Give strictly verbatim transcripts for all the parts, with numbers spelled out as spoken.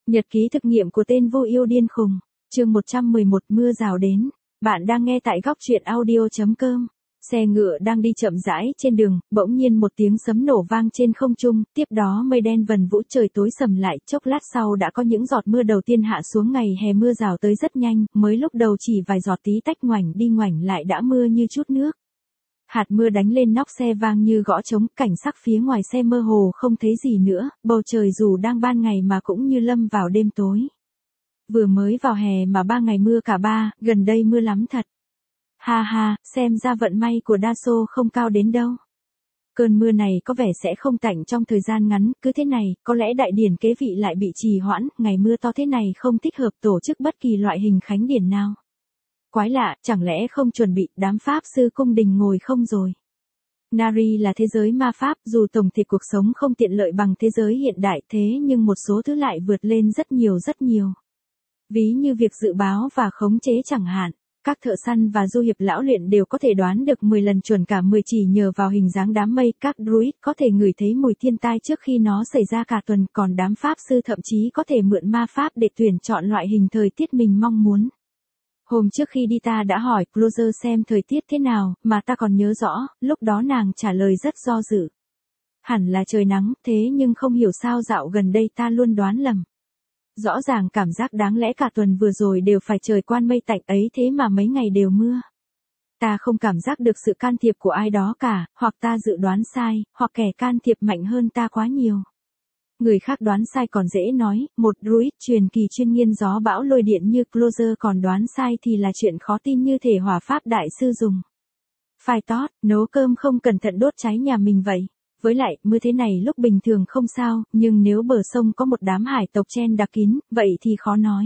Nhật ký thực nghiệm của tên vô yêu điên khùng. Chương một trăm mười một mưa rào đến. Bạn đang nghe tại góc truyện audio.com. Xe ngựa đang đi chậm rãi trên đường, bỗng nhiên một tiếng sấm nổ vang trên không trung, tiếp đó mây đen vần vũ trời tối sầm lại, chốc lát sau đã có những giọt mưa đầu tiên hạ xuống. Ngày hè mưa rào tới rất nhanh, mới lúc đầu chỉ vài giọt tí tách ngoảnh đi ngoảnh lại đã mưa như chút nước. Hạt mưa đánh lên nóc xe vang như gõ trống, cảnh sắc phía ngoài xe mơ hồ không thấy gì nữa, bầu trời dù đang ban ngày mà cũng như lâm vào đêm tối. Vừa mới vào hè mà ba ngày mưa cả ba, gần đây mưa lắm thật. Ha ha, xem ra vận may của đa số không cao đến đâu. Cơn mưa này có vẻ sẽ không tạnh trong thời gian ngắn, cứ thế này, có lẽ đại điển kế vị lại bị trì hoãn, ngày mưa to thế này không thích hợp tổ chức bất kỳ loại hình khánh điển nào. Quái lạ, chẳng lẽ không chuẩn bị đám pháp sư cung đình ngồi không rồi? Nari là thế giới ma pháp, dù tổng thể cuộc sống không tiện lợi bằng thế giới hiện đại thế nhưng một số thứ lại vượt lên rất nhiều rất nhiều. Ví như việc dự báo và khống chế chẳng hạn. Các thợ săn và du hiệp lão luyện đều có thể đoán được mười lần chuẩn cả mười chỉ nhờ vào hình dáng đám mây. Các druid có thể ngửi thấy mùi thiên tai trước khi nó xảy ra cả tuần, còn đám pháp sư thậm chí có thể mượn ma pháp để tuyển chọn loại hình thời tiết mình mong muốn. Hôm trước khi đi ta đã hỏi Closer xem thời tiết thế nào, mà ta còn nhớ rõ, lúc đó nàng trả lời rất do dự. Hẳn là trời nắng, thế nhưng không hiểu sao dạo gần đây ta luôn đoán lầm. Rõ ràng cảm giác đáng lẽ cả tuần vừa rồi đều phải trời quan mây tạnh ấy thế mà mấy ngày đều mưa. Ta không cảm giác được sự can thiệp của ai đó cả, hoặc ta dự đoán sai, hoặc kẻ can thiệp mạnh hơn ta quá nhiều. Người khác đoán sai còn dễ nói, một druid truyền kỳ chuyên nghiên gió bão lôi điện như Closer còn đoán sai thì là chuyện khó tin như thể hỏa pháp đại sư dùng. Phai tót, nấu cơm không cẩn thận đốt cháy nhà mình vậy. Với lại, mưa thế này lúc bình thường không sao, nhưng nếu bờ sông có một đám hải tộc chen đặc kín, vậy thì khó nói.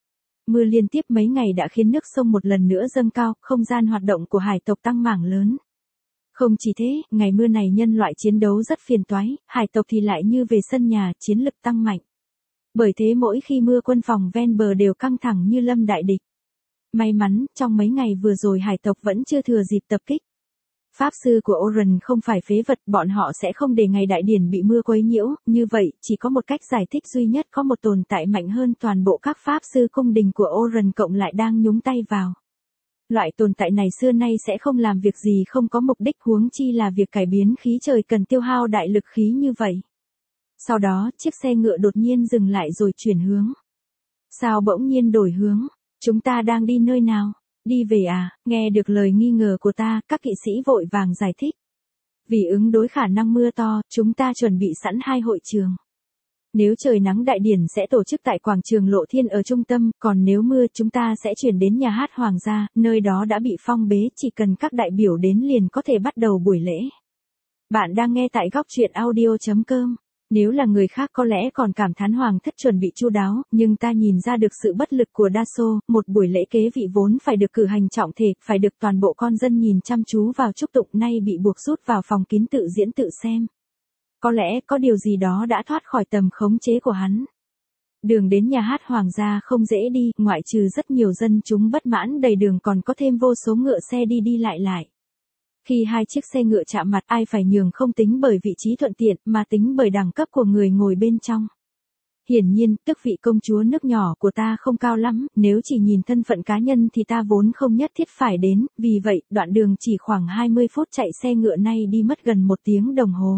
Mưa liên tiếp mấy ngày đã khiến nước sông một lần nữa dâng cao, không gian hoạt động của hải tộc tăng mảng lớn. Không chỉ thế, ngày mưa này nhân loại chiến đấu rất phiền toái, hải tộc thì lại như về sân nhà, chiến lực tăng mạnh. Bởi thế mỗi khi mưa quân phòng ven bờ đều căng thẳng như lâm đại địch. May mắn, trong mấy ngày vừa rồi hải tộc vẫn chưa thừa dịp tập kích. Pháp sư của Oren không phải phế vật, bọn họ sẽ không để ngày đại điển bị mưa quấy nhiễu, như vậy, chỉ có một cách giải thích duy nhất, có một tồn tại mạnh hơn toàn bộ các pháp sư cung đình của Oren cộng lại đang nhúng tay vào. Loại tồn tại này xưa nay sẽ không làm việc gì không có mục đích, huống chi là việc cải biến khí trời cần tiêu hao đại lực khí như vậy. Sau đó, chiếc xe ngựa đột nhiên dừng lại rồi chuyển hướng. Sao bỗng nhiên đổi hướng? Chúng ta đang đi nơi nào? Đi về à? Nghe được lời nghi ngờ của ta, các kỵ sĩ vội vàng giải thích. Vì ứng đối khả năng mưa to, chúng ta chuẩn bị sẵn hai hội trường. Nếu trời nắng đại điển sẽ tổ chức tại quảng trường Lộ Thiên ở trung tâm, còn nếu mưa chúng ta sẽ chuyển đến nhà hát Hoàng gia, nơi đó đã bị phong bế, chỉ cần các đại biểu đến liền có thể bắt đầu buổi lễ. Bạn đang nghe tại góc truyện audio.com. Nếu là người khác có lẽ còn cảm thán hoàng thất chuẩn bị chu đáo, nhưng ta nhìn ra được sự bất lực của đa số, một buổi lễ kế vị vốn phải được cử hành trọng thể, phải được toàn bộ con dân nhìn chăm chú vào chúc tụng, nay bị buộc rút vào phòng kín tự diễn tự xem. Có lẽ có điều gì đó đã thoát khỏi tầm khống chế của hắn. Đường đến nhà hát Hoàng gia không dễ đi, ngoại trừ rất nhiều dân chúng bất mãn đầy đường còn có thêm vô số ngựa xe đi đi lại lại. Khi hai chiếc xe ngựa chạm mặt ai phải nhường không tính bởi vị trí thuận tiện mà tính bởi đẳng cấp của người ngồi bên trong. Hiển nhiên, tước vị công chúa nước nhỏ của ta không cao lắm, nếu chỉ nhìn thân phận cá nhân thì ta vốn không nhất thiết phải đến, vì vậy, đoạn đường chỉ khoảng hai mươi phút chạy xe ngựa nay đi mất gần một tiếng đồng hồ.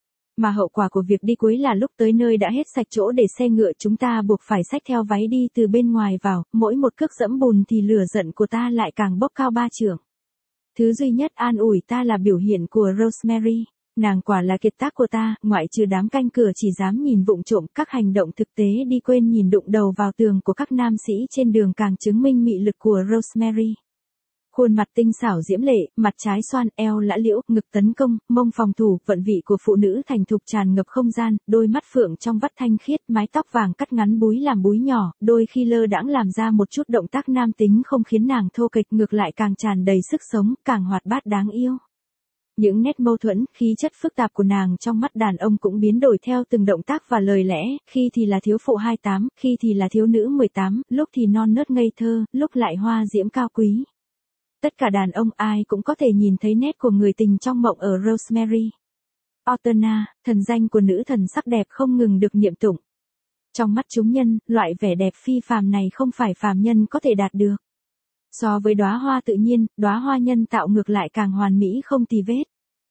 Mà hậu quả của việc đi cuối là lúc tới nơi đã hết sạch chỗ để xe ngựa, chúng ta buộc phải xách theo váy đi từ bên ngoài vào, mỗi một cước dẫm bùn thì lửa giận của ta lại càng bốc cao ba trượng. Thứ duy nhất an ủi ta là biểu hiện của Rosemary. Nàng quả là kiệt tác của ta, ngoại trừ đám canh cửa chỉ dám nhìn vụng trộm, các hành động thực tế đi quên nhìn đụng đầu vào tường của các nam sĩ trên đường càng chứng minh mị lực của Rosemary. Khuôn mặt tinh xảo diễm lệ, mặt trái xoan, eo lã liễu, ngực tấn công, mông phòng thủ, vận vị của phụ nữ thành thục tràn ngập không gian, đôi mắt phượng trong vắt thanh khiết, mái tóc vàng cắt ngắn búi làm búi nhỏ, đôi khi lơ đãng làm ra một chút động tác nam tính không khiến nàng thô kệch, ngược lại càng tràn đầy sức sống, càng hoạt bát đáng yêu. Những nét mâu thuẫn, khí chất phức tạp của nàng trong mắt đàn ông cũng biến đổi theo từng động tác và lời lẽ, khi thì là thiếu phụ hai mươi tám, khi thì là thiếu nữ mười tám, lúc thì non nớt ngây thơ, lúc lại hoa diễm cao quý. Tất cả đàn ông ai cũng có thể nhìn thấy nét của người tình trong mộng ở Rosemary. Otona, thần danh của nữ thần sắc đẹp không ngừng được niệm tụng. Trong mắt chúng nhân, loại vẻ đẹp phi phàm này không phải phàm nhân có thể đạt được. So với đóa hoa tự nhiên, đóa hoa nhân tạo ngược lại càng hoàn mỹ không tì vết.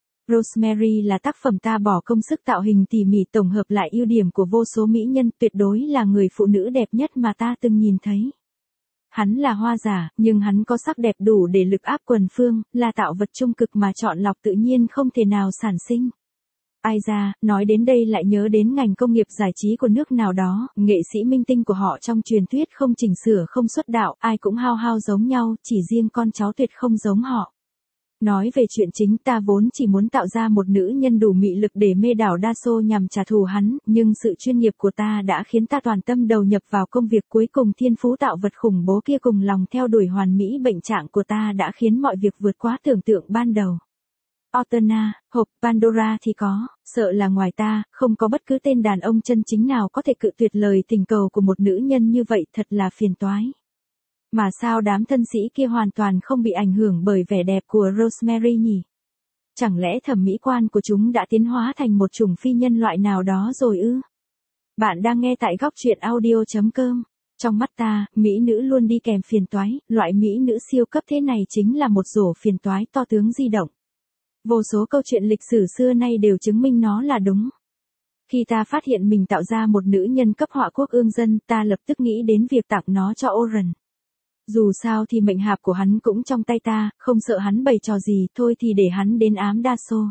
Rosemary là tác phẩm ta bỏ công sức tạo hình tỉ mỉ tổng hợp lại ưu điểm của vô số mỹ nhân, tuyệt đối là người phụ nữ đẹp nhất mà ta từng nhìn thấy. Hắn là hoa giả, nhưng hắn có sắc đẹp đủ để lực áp quần phương, là tạo vật trung cực mà chọn lọc tự nhiên không thể nào sản sinh. Ai ra, nói đến đây lại nhớ đến ngành công nghiệp giải trí của nước nào đó, nghệ sĩ minh tinh của họ trong truyền thuyết không chỉnh sửa không xuất đạo, ai cũng hao hao giống nhau, chỉ riêng con cháu tuyệt không giống họ. Nói về chuyện chính, ta vốn chỉ muốn tạo ra một nữ nhân đủ mị lực để mê đảo đa số nhằm trả thù hắn, nhưng sự chuyên nghiệp của ta đã khiến ta toàn tâm đầu nhập vào công việc, cuối cùng thiên phú tạo vật khủng bố kia cùng lòng theo đuổi hoàn mỹ bệnh trạng của ta đã khiến mọi việc vượt quá tưởng tượng ban đầu. Ortona, hộp Pandora thì có, sợ là ngoài ta, không có bất cứ tên đàn ông chân chính nào có thể cự tuyệt lời tình cầu của một nữ nhân như vậy, thật là phiền toái. Mà sao đám thân sĩ kia hoàn toàn không bị ảnh hưởng bởi vẻ đẹp của Rosemary nhỉ? Chẳng lẽ thẩm mỹ quan của chúng đã tiến hóa thành một chủng phi nhân loại nào đó rồi ư? Bạn đang nghe tại góc truyện audio chấm com. Trong mắt ta, mỹ nữ luôn đi kèm phiền toái, loại mỹ nữ siêu cấp thế này chính là một rổ phiền toái to tướng di động. Vô số câu chuyện lịch sử xưa nay đều chứng minh nó là đúng. Khi ta phát hiện mình tạo ra một nữ nhân cấp họa quốc ương dân, ta lập tức nghĩ đến việc tặng nó cho Oren. Dù sao thì mệnh hạp của hắn cũng trong tay ta, không sợ hắn bày trò gì, thôi thì để hắn đến ám đa số.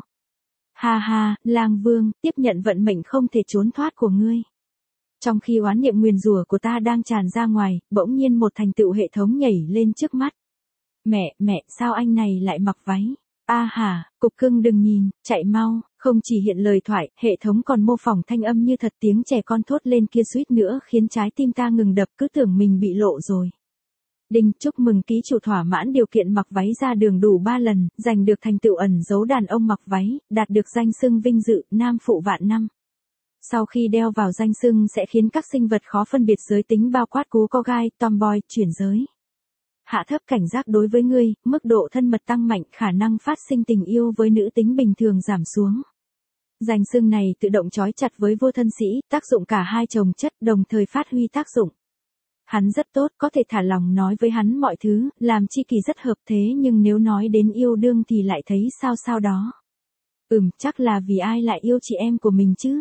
Ha ha, lang vương, tiếp nhận vận mệnh không thể trốn thoát của ngươi. Trong khi oán niệm nguyền rủa của ta đang tràn ra ngoài, bỗng nhiên một thành tựu hệ thống nhảy lên trước mắt. Mẹ, mẹ, sao anh này lại mặc váy? A hà, cục cưng đừng nhìn, chạy mau, không chỉ hiện lời thoại, hệ thống còn mô phỏng thanh âm như thật, tiếng trẻ con thốt lên kia suýt nữa khiến trái tim ta ngừng đập, cứ tưởng mình bị lộ rồi. Đinh, chúc mừng ký chủ thỏa mãn điều kiện mặc váy ra đường đủ ba lần, giành được thành tựu ẩn giấu đàn ông mặc váy, đạt được danh xưng vinh dự, nam phụ vạn năm. Sau khi đeo vào danh xưng sẽ khiến các sinh vật khó phân biệt giới tính bao quát cú co gai, tomboy, chuyển giới. Hạ thấp cảnh giác đối với ngươi, mức độ thân mật tăng mạnh, khả năng phát sinh tình yêu với nữ tính bình thường giảm xuống. Danh xưng này tự động trói chặt với vô thân sĩ, tác dụng cả hai chồng chất, đồng thời phát huy tác dụng. Hắn rất tốt, có thể thả lòng nói với hắn mọi thứ, làm chi kỳ rất hợp, thế nhưng nếu nói đến yêu đương thì lại thấy sao sao đó. Ừm, chắc là vì ai lại yêu chị em của mình chứ?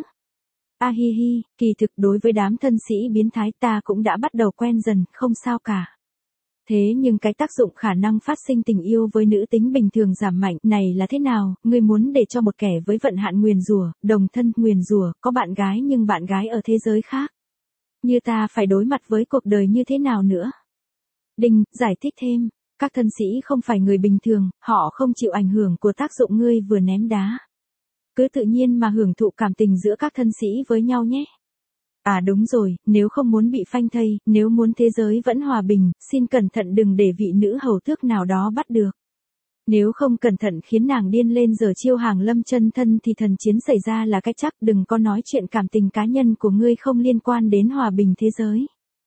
A hi hi, kỳ thực đối với đám thân sĩ biến thái ta cũng đã bắt đầu quen dần, không sao cả. Thế nhưng cái tác dụng khả năng phát sinh tình yêu với nữ tính bình thường giảm mạnh này là thế nào? Ngươi muốn để cho một kẻ với vận hạn nguyền rủa, đồng thân nguyền rủa, có bạn gái nhưng bạn gái ở thế giới khác. Như ta phải đối mặt với cuộc đời như thế nào nữa? Đinh, giải thích thêm, các thân sĩ không phải người bình thường, họ không chịu ảnh hưởng của tác dụng ngươi vừa ném đá. Cứ tự nhiên mà hưởng thụ cảm tình giữa các thân sĩ với nhau nhé. À đúng rồi, nếu không muốn bị phanh thây, nếu muốn thế giới vẫn hòa bình, xin cẩn thận đừng để vị nữ hầu tước nào đó bắt được. Nếu không cẩn thận khiến nàng điên lên giờ chiêu hàng lâm chân thân thì thần chiến xảy ra là cái chắc, đừng có nói chuyện cảm tình cá nhân của ngươi không liên quan đến hòa bình thế giới.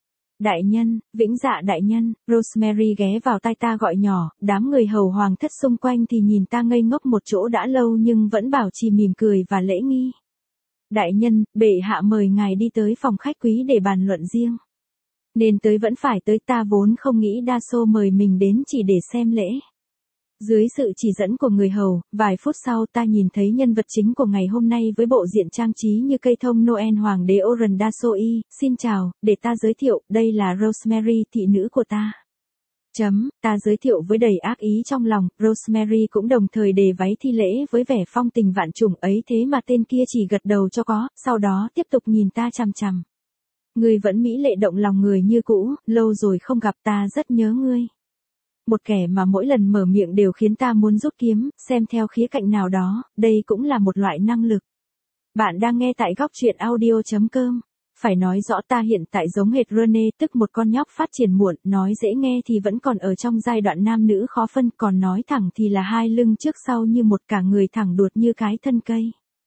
Đại nhân, vĩnh dạ đại nhân, Rosemary ghé vào tai ta gọi nhỏ, đám người hầu hoàng thất xung quanh thì nhìn ta ngây ngốc một chỗ đã lâu nhưng vẫn bảo trì mỉm cười và lễ nghi. Đại nhân, bệ hạ mời ngài đi tới phòng khách quý để bàn luận riêng. Nên tới vẫn phải tới, ta vốn không nghĩ đa số mời mình đến chỉ để xem lễ. Dưới sự chỉ dẫn của người hầu, vài phút sau ta nhìn thấy nhân vật chính của ngày hôm nay với bộ diện trang trí như cây thông Noel hoàng đế Oren Dasoi. Xin chào, để ta giới thiệu, đây là Rosemary, thị nữ của ta. Chấm, ta giới thiệu với đầy ác ý trong lòng, Rosemary cũng đồng thời đề váy thi lễ với vẻ phong tình vạn trùng ấy, thế mà tên kia chỉ gật đầu cho có, sau đó tiếp tục nhìn ta chằm chằm. Ngươi vẫn mỹ lệ động lòng người như cũ, lâu rồi không gặp, ta rất nhớ ngươi. Một kẻ mà mỗi lần mở miệng đều khiến ta muốn rút kiếm, xem theo khía cạnh nào đó, đây cũng là một loại năng lực. Bạn đang nghe tại góc truyện audio chấm com. Phải nói rõ ta hiện tại giống hệt Rene, tức một con nhóc phát triển muộn, nói dễ nghe thì vẫn còn ở trong giai đoạn nam nữ khó phân, còn nói thẳng thì là hai lưng trước sau như một, cả người thẳng đuột như cái thân cây.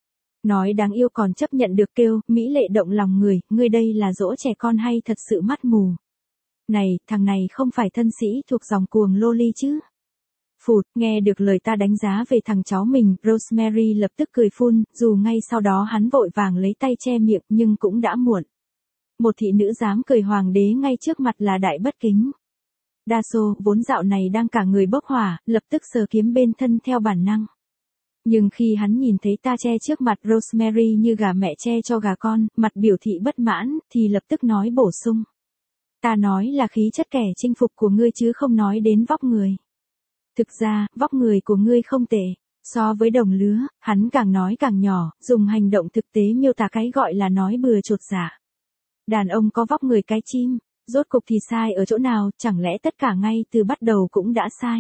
Nói đáng yêu còn chấp nhận được, kêu mỹ lệ động lòng người, ngươi đây là dỗ trẻ con hay thật sự mắt mù? Này, thằng này không phải thân sĩ thuộc dòng cuồng loli chứ? Phụt, nghe được lời ta đánh giá về thằng cháu mình, Rosemary lập tức cười phun, dù ngay sau đó hắn vội vàng lấy tay che miệng nhưng cũng đã muộn. Một thị nữ dám cười hoàng đế ngay trước mặt là đại bất kính. Dasso, vốn dạo này đang cả người bốc hỏa, lập tức sờ kiếm bên thân theo bản năng. Nhưng khi hắn nhìn thấy ta che trước mặt Rosemary như gà mẹ che cho gà con, mặt biểu thị bất mãn, thì lập tức nói bổ sung. Ta nói là khí chất kẻ chinh phục của ngươi chứ không nói đến vóc người. Thực ra, vóc người của ngươi không tệ. So với đồng lứa, hắn càng nói càng nhỏ, dùng hành động thực tế miêu tả cái gọi là nói bừa chột dạ. Đàn ông có vóc người cái chim, rốt cục thì sai ở chỗ nào, chẳng lẽ tất cả ngay từ bắt đầu cũng đã sai.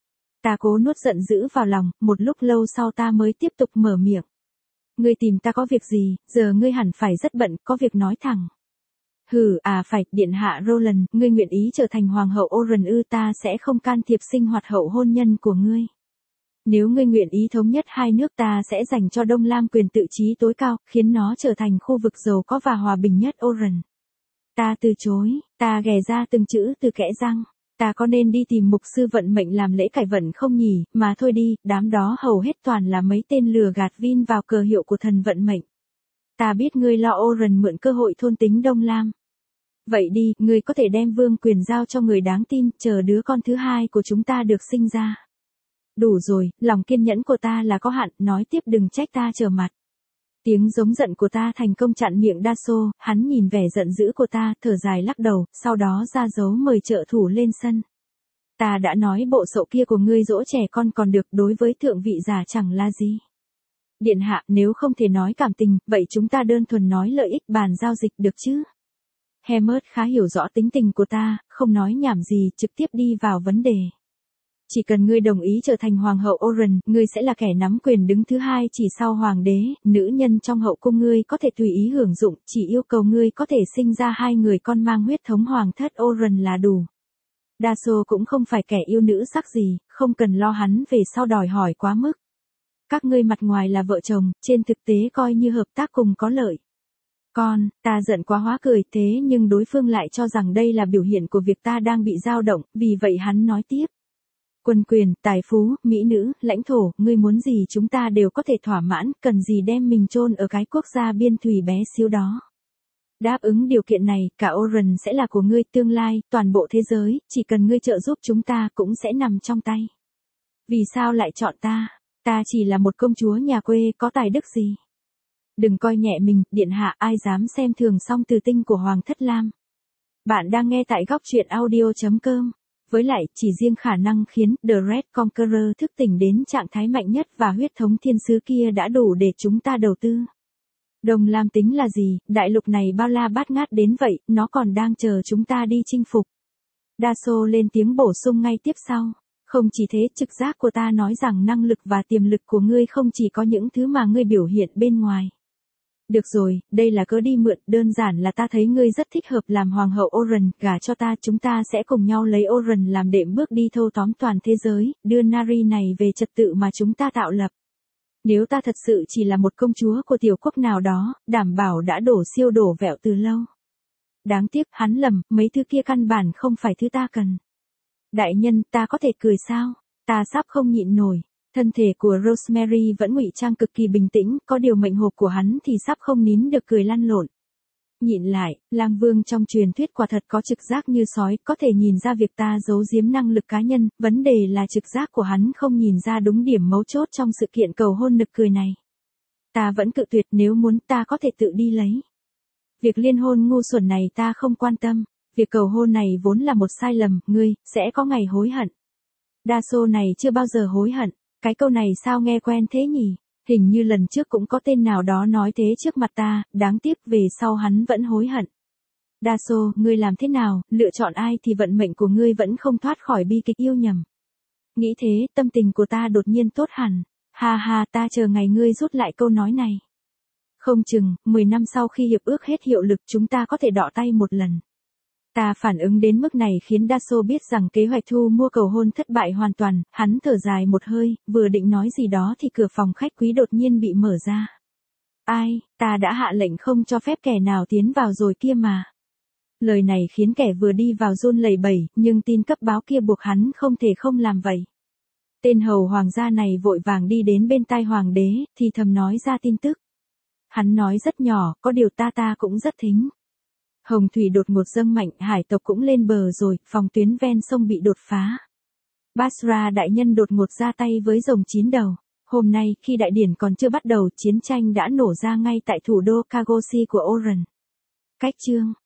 Ta cố nuốt giận dữ vào lòng, một lúc lâu sau ta mới tiếp tục mở miệng. Ngươi tìm ta có việc gì, giờ ngươi hẳn phải rất bận, có việc nói thẳng. Hừ, à phải, điện hạ Roland, ngươi nguyện ý trở thành hoàng hậu Oren ư, ta sẽ không can thiệp sinh hoạt hậu hôn nhân của ngươi. Nếu ngươi nguyện ý thống nhất hai nước, ta sẽ dành cho Đông Lam quyền tự trí tối cao, khiến nó trở thành khu vực giàu có và hòa bình nhất Oren. Ta từ chối, ta ghè ra từng chữ từ kẽ răng. Ta có nên đi tìm mục sư vận mệnh làm lễ cải vận không nhỉ, mà thôi đi, đám đó hầu hết toàn là mấy tên lừa gạt vin vào cờ hiệu của thần vận mệnh. Ta biết ngươi lo Oren mượn cơ hội thôn tính Đông Lam. Vậy đi, ngươi có thể đem vương quyền giao cho người đáng tin, chờ đứa con thứ hai của chúng ta được sinh ra. Đủ rồi, lòng kiên nhẫn của ta là có hạn, nói tiếp đừng trách ta trở mặt. Tiếng giống giận của ta thành công chặn miệng Dasso, hắn nhìn vẻ giận dữ của ta, thở dài lắc đầu, sau đó ra dấu mời trợ thủ lên sân. Ta đã nói bộ sậu kia của ngươi dỗ trẻ con còn được, đối với thượng vị giả chẳng là gì. Điện hạ, nếu không thể nói cảm tình, vậy chúng ta đơn thuần nói lợi ích bàn giao dịch được chứ? Hermes khá hiểu rõ tính tình của ta, không nói nhảm gì, trực tiếp đi vào vấn đề. Chỉ cần ngươi đồng ý trở thành hoàng hậu Oren, ngươi sẽ là kẻ nắm quyền đứng thứ hai chỉ sau hoàng đế, nữ nhân trong hậu cung ngươi có thể tùy ý hưởng dụng, chỉ yêu cầu ngươi có thể sinh ra hai người con mang huyết thống hoàng thất Oren là đủ. Dasso cũng không phải kẻ yêu nữ sắc gì, không cần lo hắn về sau đòi hỏi quá mức. Các ngươi mặt ngoài là vợ chồng, trên thực tế coi như hợp tác cùng có lợi. Con, ta giận quá hóa cười, thế nhưng đối phương lại cho rằng đây là biểu hiện của việc ta đang bị dao động, vì vậy hắn nói tiếp. Quân quyền, tài phú, mỹ nữ, lãnh thổ, ngươi muốn gì chúng ta đều có thể thỏa mãn, cần gì đem mình chôn ở cái quốc gia biên thùy bé xíu đó. Đáp ứng điều kiện này, cả Oren sẽ là của ngươi, tương lai, toàn bộ thế giới, chỉ cần ngươi trợ giúp chúng ta cũng sẽ nằm trong tay. Vì sao lại chọn ta? Ta chỉ là một công chúa nhà quê, có tài đức gì? Đừng coi nhẹ mình, điện hạ, ai dám xem thường song từ tinh của Hoàng thất Lam. Bạn đang nghe tại góc truyện audio chấm com. Với lại, chỉ riêng khả năng khiến The Red Conqueror thức tỉnh đến trạng thái mạnh nhất và huyết thống thiên sứ kia đã đủ để chúng ta đầu tư. Đông Lam tính là gì, đại lục này bao la bát ngát đến vậy, nó còn đang chờ chúng ta đi chinh phục. Dasso lên tiếng bổ sung ngay tiếp sau. Không chỉ thế, trực giác của ta nói rằng năng lực và tiềm lực của ngươi không chỉ có những thứ mà ngươi biểu hiện bên ngoài. Được rồi, đây là cớ đi mượn, đơn giản là ta thấy ngươi rất thích hợp làm hoàng hậu Oren, gả cho ta, chúng ta sẽ cùng nhau lấy Oren làm đệm bước đi thâu tóm toàn thế giới, đưa Nari này về trật tự mà chúng ta tạo lập. Nếu ta thật sự chỉ là một công chúa của tiểu quốc nào đó, đảm bảo đã đổ siêu đổ vẹo từ lâu. Đáng tiếc, hắn lầm, mấy thứ kia căn bản không phải thứ ta cần. Đại nhân, ta có thể cười sao? Ta sắp không nhịn nổi. Thân thể của Rosemary vẫn ngụy trang cực kỳ bình tĩnh, có điều mệnh hộp của hắn thì sắp không nín được cười lăn lộn. Nhịn lại, lang vương trong truyền thuyết quả thật có trực giác như sói, có thể nhìn ra việc ta giấu giếm năng lực cá nhân, vấn đề là trực giác của hắn không nhìn ra đúng điểm mấu chốt trong sự kiện cầu hôn nực cười này. Ta vẫn cự tuyệt, nếu muốn ta có thể tự đi lấy. Việc liên hôn ngu xuẩn này ta không quan tâm, việc cầu hôn này vốn là một sai lầm, ngươi, sẽ có ngày hối hận. Dasso này chưa bao giờ hối hận. Cái câu này sao nghe quen thế nhỉ? Hình như lần trước cũng có tên nào đó nói thế trước mặt ta, đáng tiếc về sau hắn vẫn hối hận. Dasso, ngươi làm thế nào, lựa chọn ai thì vận mệnh của ngươi vẫn không thoát khỏi bi kịch yêu nhầm. Nghĩ thế, tâm tình của ta đột nhiên tốt hẳn. Ha ha, ta chờ ngày ngươi rút lại câu nói này. Không chừng, mười năm sau khi hiệp ước hết hiệu lực chúng ta có thể đọ tay một lần. Ta phản ứng đến mức này khiến Dasso biết rằng kế hoạch thu mua cầu hôn thất bại hoàn toàn, hắn thở dài một hơi, vừa định nói gì đó thì cửa phòng khách quý đột nhiên bị mở ra. Ai, ta đã hạ lệnh không cho phép kẻ nào tiến vào rồi kia mà. Lời này khiến kẻ vừa đi vào run lẩy bẩy, nhưng tin cấp báo kia buộc hắn không thể không làm vậy. Tên hầu hoàng gia này vội vàng đi đến bên tai hoàng đế, thì thầm nói ra tin tức. Hắn nói rất nhỏ, có điều ta ta cũng rất thính. Hồng thủy đột ngột dâng mạnh, hải tộc cũng lên bờ rồi, phòng tuyến ven sông bị đột phá. Basra đại nhân đột ngột ra tay với rồng chín đầu. Hôm nay, khi đại điển còn chưa bắt đầu, chiến tranh đã nổ ra ngay tại thủ đô Karachi của Oran. Cách chương